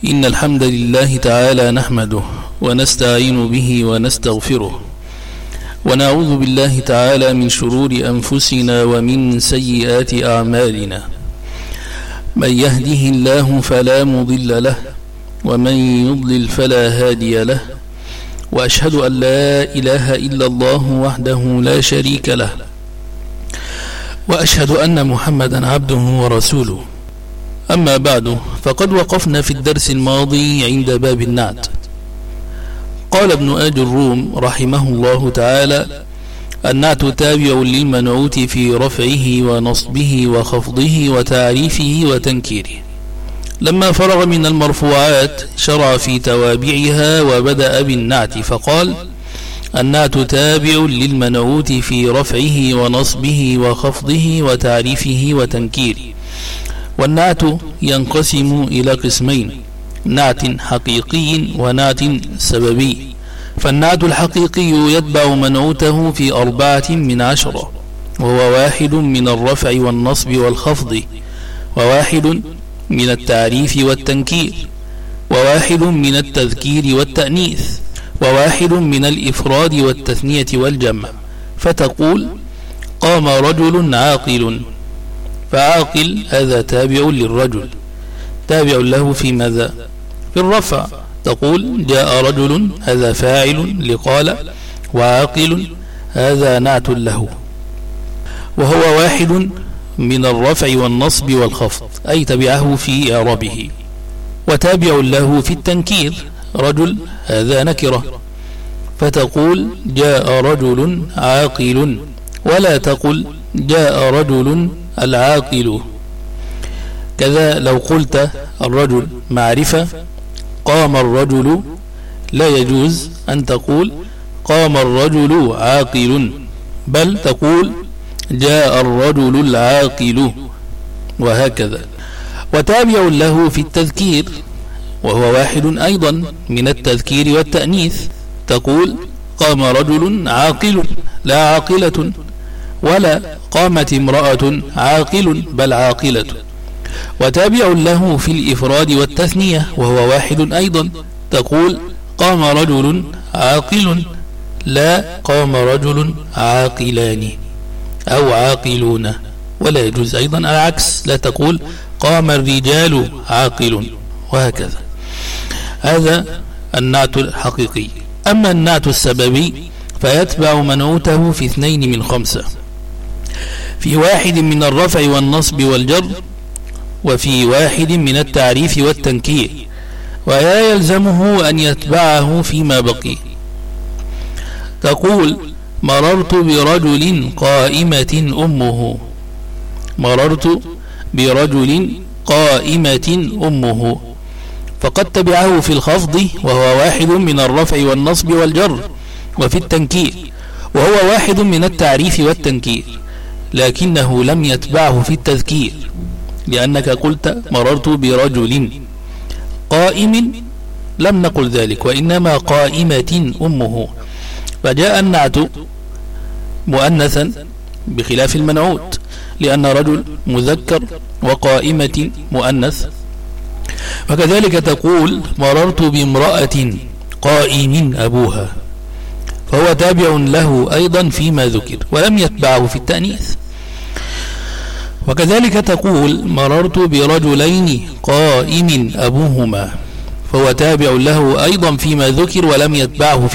إن الحمد لله تعالى نحمده ونستعين به ونستغفره ونعوذ بالله تعالى من شرور أنفسنا ومن سيئات أعمالنا. من يهده الله فلا مضل له ومن يضلل فلا هادي له، وأشهد أن لا إله إلا الله وحده لا شريك له، وأشهد أن محمدا عبده ورسوله. أما بعد، فقد وقفنا في الدرس الماضي عند باب النعت. قال ابن آج الروم رحمه الله تعالى: النعت تابع للمنعوت في رفعه ونصبه وخفضه وتعريفه وتنكيره. لما فرغ من المرفوعات شرع في توابعها وبدأ بالنعت فقال: النعت تابع للمنعوت في رفعه ونصبه وخفضه وتعريفه وتنكيره. والنعت ينقسم إلى قسمين: نعت حقيقي ونعت سببي. فالنعت الحقيقي يتبع منعوته في 14، وهو 1 من الرفع والنصب والخفض، و1 من التعريف والتنكير، و1 من التذكير والتأنيث، و1 من الإفراد والتثنية والجمع. فتقول: قام رجل عاقل، فعاقل هذا تابع للرجل، تابع له في ماذا؟ في الرفع. تقول: جاء رجل، هذا فاعل لقال، وعاقل هذا نعت له، وهو 1 من الرفع والنصب والخفض، أي تبعه في إعرابه. وتابع له في التنكير: رجل هذا نكرة، فتقول: جاء رجل عاقل، ولا تقل جاء رجل العاقل. كذا لو قلت الرجل معرفة قام الرجل، لا يجوز أن تقول قام الرجل عاقل، بل تقول جاء الرجل العاقل، وهكذا. وتابع له في التذكير، وهو 1 أيضا من التذكير والتأنيث. تقول: قام رجل عاقل، لا عاقلة، ولا قامت امرأة عاقل، بل عاقلة. وتابع له في الإفراد والتثنية، وهو 1 أيضا. تقول: قام رجل عاقل، لا قام رجل عاقلان أو عاقلون. ولا يجوز أيضا العكس، لا تقول قام الرجال عاقل، وهكذا. هذا النعت الحقيقي. أما النعت السببي فيتبع منعوته في 2 من 5، في 1 من الرفع والنصب والجر، وفي 1 من التعريف والتنكير، ولا يلزمه أن يتبعه فيما بقي. تقول: مررت برجل قائمة أمه، مررت برجل قائمة أمه، فقد تبعه في الخفض، وهو 1 من الرفع والنصب والجر، وفي التنكير، وهو 1 من التعريف والتنكير، لكنه لم يتبعه في التذكير، لأنك قلت مررت برجل قائم، لم نقل ذلك، وإنما قائمة أمه، فجاء النعت مؤنثا بخلاف المنعوت، لأن رجل مذكر وقائمة مؤنث. وكذلك تقول: مررت بامرأة قائم أبوها، فهو تابع له أيضا فيما ذكر، ولم يتبعه في التأنيث. وكذلك تقول: مررت برجلين قائم أبوهما، فهو تابع له أيضا فيما ذكر، ولم يتبعه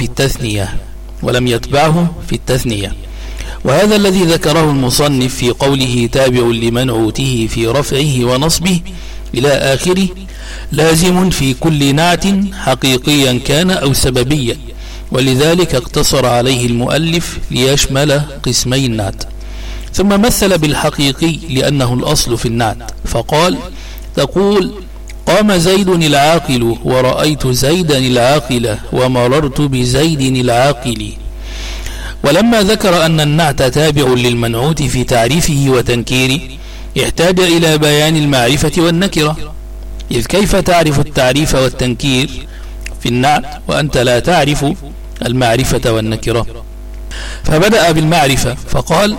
في التثنية. وهذا الذي ذكره المصنف في قوله تابع لمنعوته في رفعه ونصبه إلى آخره لازم في كل نعت حقيقيا كان أو سببيا، ولذلك اقتصر عليه المؤلف ليشمل قسمي النعت. ثم مثل بالحقيقي لأنه الأصل في النعت، فقال: تقول: قام زيد العاقل، ورأيت زيدا العاقل، ومررت بزيد العاقل. ولما ذكر أن النعت تابع للمنعوت في تعريفه وتنكيره احتاج إلى بيان المعرفة والنكرة، إذ كيف تعرف التعريف والتنكير في النعت وأنت لا تعرف المعرفة والنكرة؟ فبدأ بالمعرفة فقال: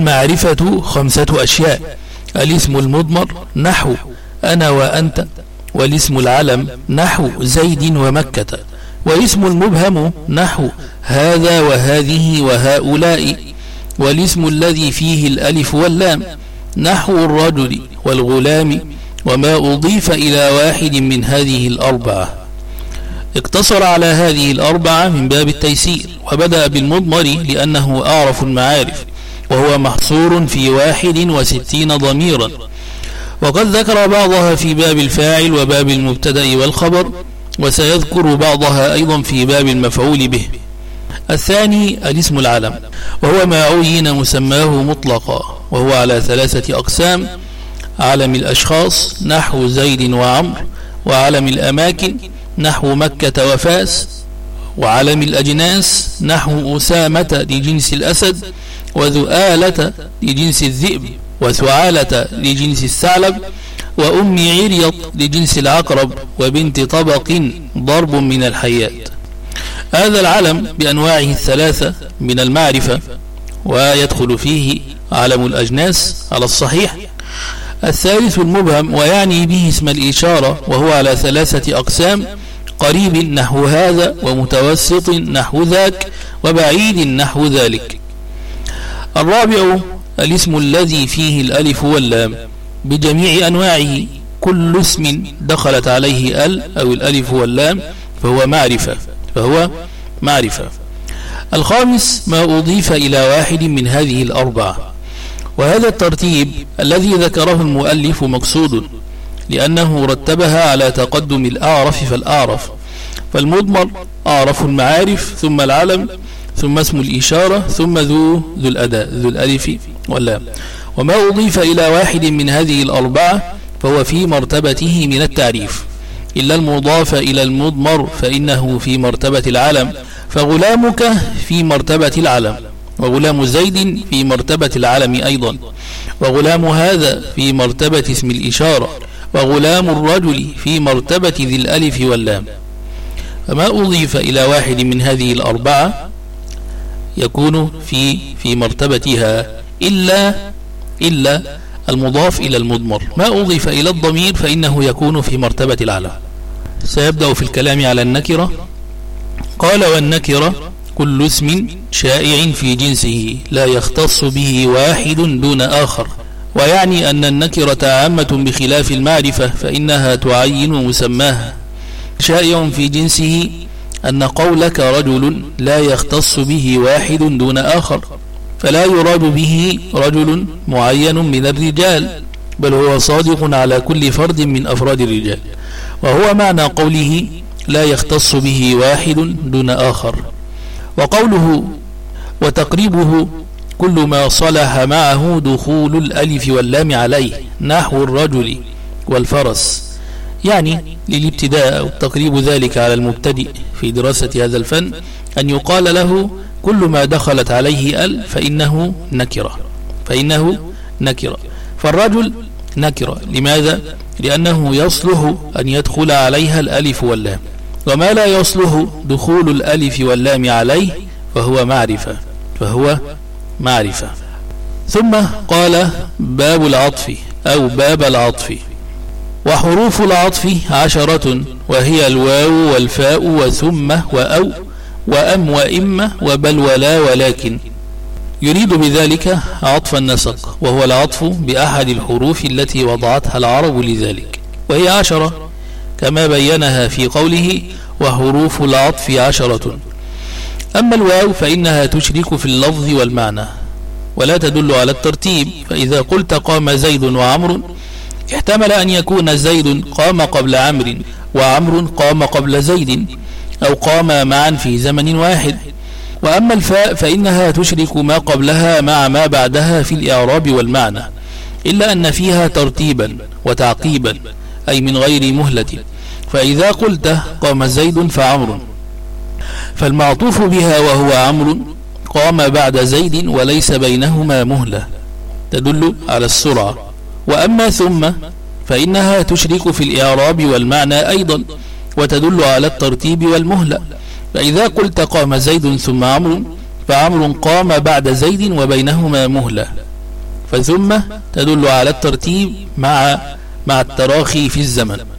والمعرفة 5 أشياء: الاسم المضمر، نحو أنا وأنت والاسم العلم نحو زيد ومكة، والاسم المبهم نحو هذا وهذه وهؤلاء، والاسم الذي فيه الألف واللام نحو الرجل والغلام وما أضيف إلى واحد من هذه الأربعة. اقتصر على هذه الأربعة من باب التيسير، وبدأ بالمضمر لأنه أعرف المعارف، وهو محصور في 61 ضميرا، وقد ذكر بعضها في باب الفاعل وباب المبتدأ والخبر، وسيذكر بعضها أيضا في باب المفعول به. الثاني الاسم العلم، وهو ما عين مسماه مطلقا، وهو على 3 أقسام: علم الأشخاص نحو زيد وعمر، وعلم الأماكن نحو مكة وفاس، وعلم الأجناس نحو أسامة لجنس الأسد، وذؤالة لجنس الذئب، وثعالة لجنس الثعلب، وأم عريط لجنس العقرب، وبنت طبق ضرب من الحيات. هذا العلم بأنواعه 3 من المعرفة، ويدخل فيه علم الأجناس على الصحيح. الثالث المبهم، ويعني به اسم الإشارة، وهو على 3 أقسام: قريب نحو هذا، ومتوسط نحو ذاك، وبعيد نحو ذلك. الرابع الاسم الذي فيه الألف واللام بجميع أنواعه، كل اسم دخلت عليه أو الألف واللام فهو معرفة. الخامس ما أضيف إلى واحد من هذه الأربعة، وهذا الترتيب الذي ذكره المؤلف مقصود، لأنه رتبها على تقدم الأعرف فالأعرف، فالمضمر أعرف المعارف، ثم العلم، ثم اسم الإشارة، ثم ذو الأداء ذو الألف واللام. وما أضيف إلى واحد من هذه الأربعة فهو في مرتبته من التعريف، إلا المضاف إلى المضمر فإنه في مرتبة العلم، فغلامك في مرتبة العلم، وغلام زيد في مرتبة العلم أيضا، وغلام هذا في مرتبة اسم الإشارة، وغلام الرجل في مرتبة ذي الألف واللام. فما أضيف إلى واحد من هذه الأربعة يكون في مرتبتها إلا المضاف إلى المضمر. ما أضيف إلى الضمير فإنه يكون في مرتبة العلم. سيبدأ في الكلام على النكرة. قال: والنكرة كل اسم شائع في جنسه لا يختص به واحد دون آخر، ويعني أن النكرة عامة بخلاف المعرفة، فإنها تعين مسماها. شائع في جنسه أن قولك رجل لا يختص به واحد دون آخر، فلا يراد به رجل معين من الرجال، بل هو صادق على كل فرد من أفراد الرجال، وهو معنى قوله لا يختص به واحد دون آخر. وقوله وتقريبه كل ما صلح معه دخول الألف واللام عليه نحو الرجل والفرس، يعني للابتداء أو تقريب ذلك على المبتدئ في دراسة هذا الفن أن يقال له كل ما دخلت عليه ال فإنه نكرة. فالرجل نكرة. لماذا؟ لأنه يصلح أن يدخل عليها الألف واللام، وما لا يصلح دخول الألف واللام عليه فهو معرفة. ثم قال: باب العطف أو باب العطف. وحروف العطف 10، وهي الواو والفاء وثم وأو وأم وإما وبل ولا ولكن. يريد بذلك عطف النسق، وهو العطف بأحد الحروف التي وضعتها العرب لذلك، وهي 10 كما بينها في قوله: وحروف العطف 10. أما الواو فإنها تشرك في اللفظ والمعنى، ولا تدل على الترتيب، فإذا قلت قام زيد وعمر احتمل أن يكون زيد قام قبل عمرو، وعمر قام قبل زيد، أو قام معا في زمن واحد. وأما الفاء فإنها تشرك ما قبلها مع ما بعدها في الإعراب والمعنى، إلا أن فيها ترتيبا وتعقيبا، أي من غير مهلة. فإذا قلت قام زيد فعمر، فالمعطوف بها وهو عمرو قام بعد زيد وليس بينهما مهلة تدل على السرعة. وأما ثم فإنها تشرك في الإعراب والمعنى أيضا، وتدل على الترتيب والمهلة. فإذا قلت قام زيد ثم عمرو، فعمرو قام بعد زيد وبينهما مهلة، فثم تدل على الترتيب مع التراخي في الزمن.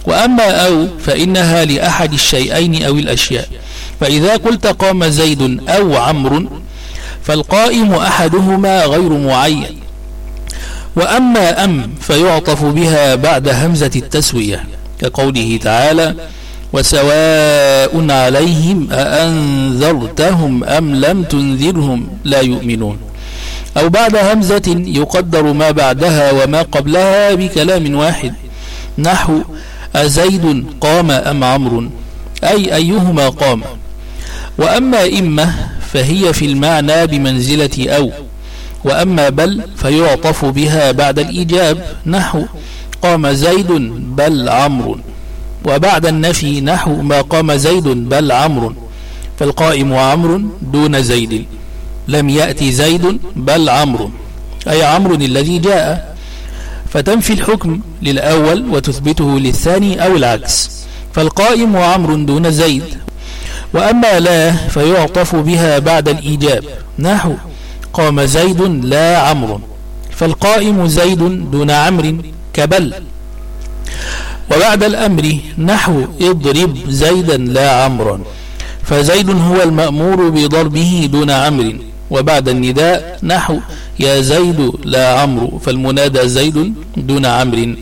وأما أو فإنها لأحد الشيئين أو الأشياء، فإذا قلت قام زيد أو عمرو فالقائم أحدهما غير معين. وأما أم فيعطف بها بعد همزة التسوية، كقوله تعالى وسواء عليهم أأنذرتهم أم لم تنذرهم لا يؤمنون، أو بعد همزة يقدر ما بعدها وما قبلها بكلام واحد، نحو أزيد قام أم عمرو، أي أيهما قام. وأما إمة فهي في المعنى بمنزلة أو. وأما بل فيعطف بها بعد الإيجاب، نحو قام زيد بل عمرو، وبعد النفي نحو ما قام زيد بل عمرو، فالقائم عمرو دون زيد، لم يأتي زيد بل عمرو، أي عمرو الذي جاء، فتنفي الحكم للأول وتثبته للثاني أو العكس، فالقائم عمرو دون زيد. وأما لا فيعطف بها بعد الإيجاب، نحو قام زيد لا عمرو، فالقائم زيد دون عمرو كبل. وبعد الأمر نحو اضرب زيدا لا عمرا، فزيد هو المأمور بضربه دون عمرو. وبعد النداء نحو يا زيد لا عمرو، فالمنادى زيد دون عمرو.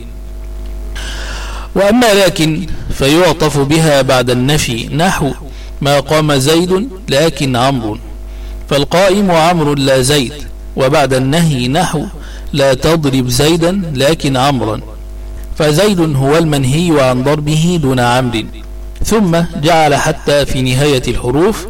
وأما لكن فيعطف بها بعد النفي، نحو ما قام زيد لكن عمرو، فالقائم عمرو لا زيد. وبعد النهي نحو لا تضرب زيدا لكن عمرا، فزيد هو المنهي عن ضربه دون عمرو. ثم جعل حتى في نهاية الحروف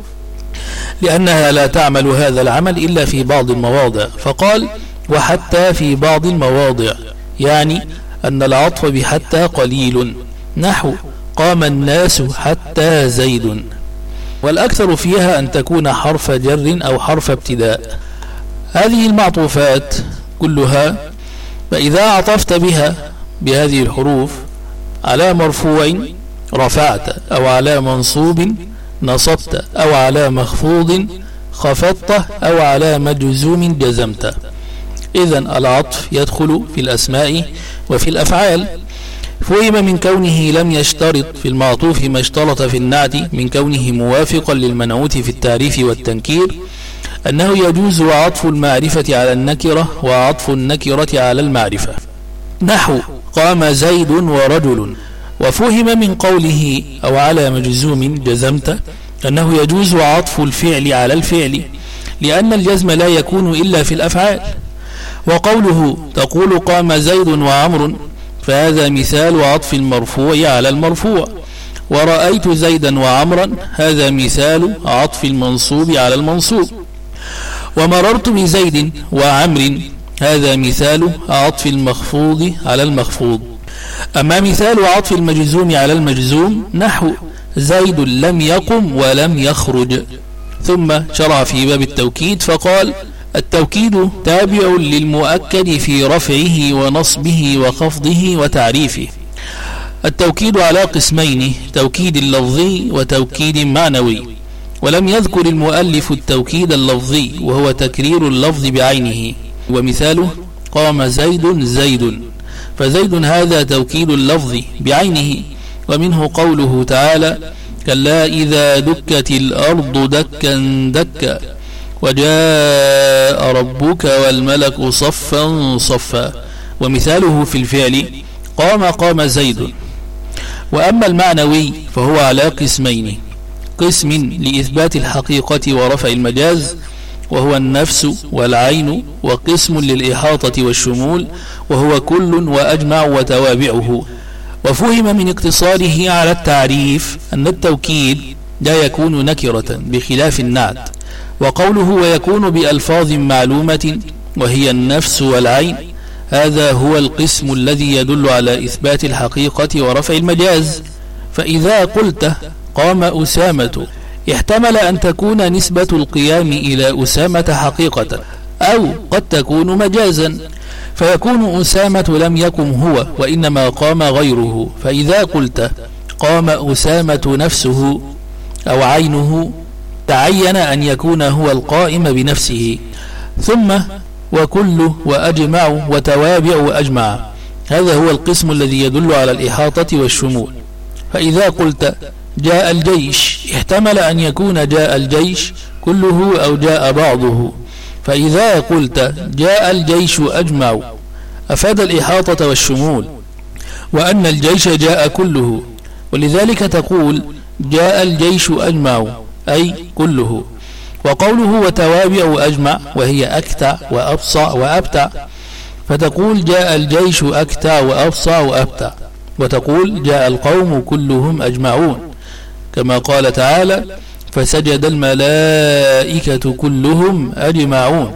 لأنها لا تعمل هذا العمل إلا في بعض المواضع، فقال وحتى في بعض المواضع، يعني أن العطف بحتى قليل، نحو قام الناس حتى زيد. والأكثر فيها أن تكون حرف جر أو حرف ابتداء. هذه المعطوفات كلها فإذا عطفت بها بهذه الحروف على مرفوع رفعت، أو على منصوب نصبت، أو على مخفوض خفضت، أو على مجزوم جزمت. إذن العطف يدخل في الأسماء وفي الأفعال. فهم من كونه لم يشترط في المعطوف ما اشترط في النعت من كونه موافقا للمنعوت في التعريف والتنكير أنه يجوز عطف المعرفة على النكرة وعطف النكرة على المعرفة، نحو قام زيد ورجل. وفهم من قوله أو على مجزوم جزمت أنه يجوز عطف الفعل على الفعل، لأن الجزم لا يكون إلا في الأفعال. وقوله تقول قام زيد وعمر، فهذا مثال عطف المرفوع على المرفوع. ورأيت زيدا وعمرا، هذا مثال عطف المنصوب على المنصوب. ومررت بزيد وعمر، هذا مثال عطف المخفوض على المخفوض. أما مثال عطف المجزوم على المجزوم نحو زيد لم يقم ولم يخرج. ثم شرع في باب التوكيد فقال التوكيد تابع للمؤكد في رفعه ونصبه وخفضه وتعريفه. التوكيد على قسمين، توكيد لفظي وتوكيد معنوي. ولم يذكر المؤلف التوكيد اللفظي وهو تكرير اللفظ بعينه، ومثاله قام زيد زيد، فزيد هذا توكيد اللفظ بعينه. ومنه قوله تعالى كلا إذا دكت الأرض دكا دكا وجاء ربك والملك صفا صفا. ومثاله في الفعل قام زيد. وأما المعنوي فهو على قسمين، قسم لإثبات الحقيقة ورفع المجاز وهو النفس والعين، وقسم للإحاطة والشمول وهو كل وأجمع وتوابعه. وفهم من اقتصاره على التعريف أن التوكيد لا يكون نكرة بخلاف النعت. وقوله ويكون بألفاظ معلومة وهي النفس والعين، هذا هو القسم الذي يدل على إثبات الحقيقة ورفع المجاز. فإذا قلت قام أسامة، احتمل أن تكون نسبة القيام إلى أسامة حقيقة، أو قد تكون مجازا، فيكون أسامة لم يقم هو وإنما قام غيره. فإذا قلت قام أسامة نفسه أو عينه، تعين أن يكون هو القائم بنفسه. ثم وكل وأجمع وتوابع أجمع، هذا هو القسم الذي يدل على الإحاطة والشمول. فإذا قلت جاء الجيش احتمل أن يكون جاء الجيش كله أو جاء بعضه. فإذا قلت جاء الجيش أجمع أفاد الإحاطة والشمول، وأن الجيش جاء كله، ولذلك تقول جاء الجيش أجمع أي كله. وقوله وتوابع أجمع وهي أكتع وأبصع وأبتع، فتقول جاء الجيش أكتع وأبصع وأبتع، وتقول جاء القوم كلهم أجمعون، كما قال تعالى فسجد الملائكة كلهم أجمعون.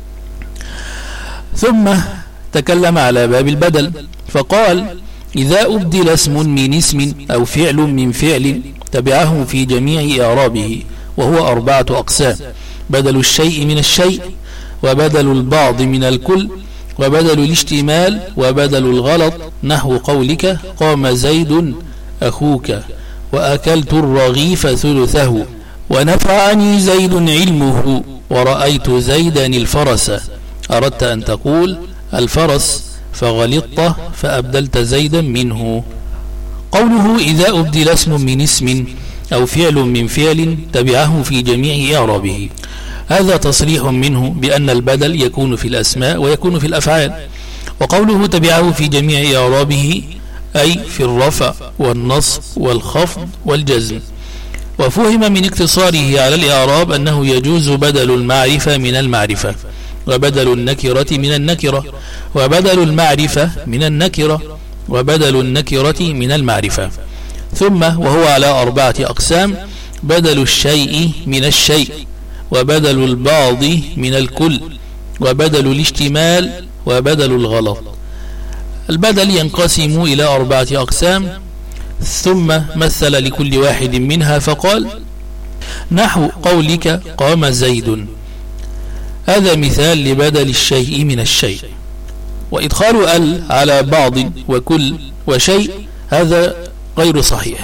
ثم تكلم على باب البدل فقال إذا أبدل اسم من اسم أو فعل من فعل تبعه في جميع إعرابه، وهو 4 أقسام: بدل الشيء من الشيء، وبدل البعض من الكل، وبدل الاشتمال، وبدل الغلط، نحو قولك قام زيد أخوك، وأكلت الرغيف ثلثه، ونفعني زيد علمه، ورأيت زيدا الفرس. أردت أن تقول الفرس فغلطت فأبدلت زيدا منه. قوله إذا أبدل اسم من اسم أو فعل من فعل تبعه في جميع إعرابه، هذا تصريح منه بأن البدل يكون في الأسماء ويكون في الأفعال. وقوله تبعه في جميع إعرابه أي في الرفع والنصب والخفض والجزم. وفهم من اقتصاره على الإعراب أنه يجوز بدل المعرفة من المعرفة، وبدل النكرة من النكرة، وبدل المعرفة من النكرة، وبدل النكرة من المعرفة. ثم وهو على 4 أقسام: بدل الشيء من الشيء، وبدل البعض من الكل، وبدل الاشتمال، وبدل الغلط. البدل ينقسم إلى 4 أقسام، ثم مثل لكل واحد منها فقال نحو قولك قام زيد، هذا مثال لبدل الشيء من الشيء. وإدخال ال على بعض وكل وشيء هذا غير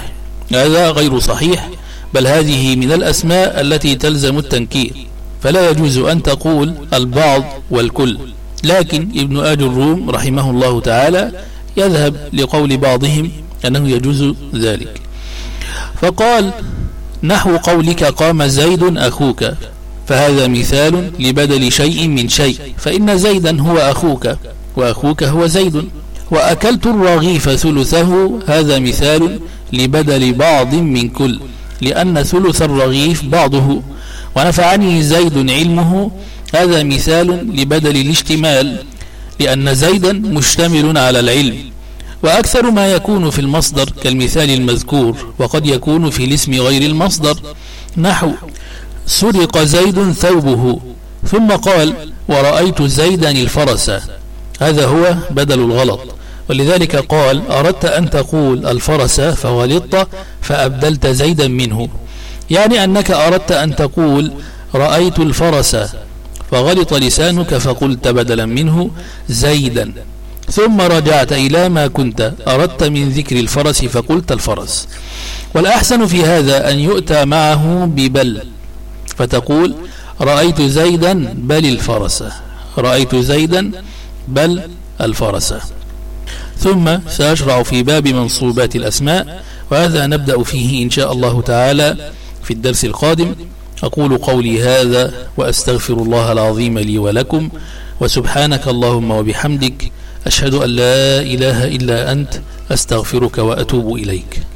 صحيح، بل هذه من الأسماء التي تلزم التنكير، فلا يجوز أن تقول البعض والكل. لكن ابن آج الروم رحمه الله تعالى يذهب لقول بعضهم أنه يجوز ذلك، فقال نحو قولك قام زيد أخوك، فهذا مثال لبدل شيء من شيء، فإن زيدا هو أخوك وأخوك هو زيد. وأكلت الرغيف ثلثه، هذا مثال لبدل بعض من كل، لأن ثلث الرغيف بعضه. ونفعني زيد علمه، هذا مثال لبدل الاشتمال، لأن زيدا مشتمل على العلم. وأكثر ما يكون في المصدر كالمثال المذكور، وقد يكون في الاسم غير المصدر، نحو سرق زيد ثوبه، ثم قال ورأيت زيدا الفرس، هذا هو بدل الغلط. ولذلك قال أردت أن تقول الفرس فغلطت فأبدلت زيدا منه، يعني أنك أردت أن تقول رأيت الفرس فغلط لسانك فقلت بدلا منه زيدا، ثم رجعت إلى ما كنت أردت من ذكر الفرس فقلت الفرس. والأحسن في هذا أن يؤتى معه ببل، فتقول رأيت زيدا بل الفرس، رأيت زيدا بل الفرس. ثم سأشرع في باب منصوبات الأسماء، وهذا نبدأ فيه إن شاء الله تعالى في الدرس القادم. أقول قولي هذا وأستغفر الله العظيم لي ولكم، وسبحانك اللهم وبحمدك، أشهد أن لا إله إلا أنت، أستغفرك وأتوب إليك.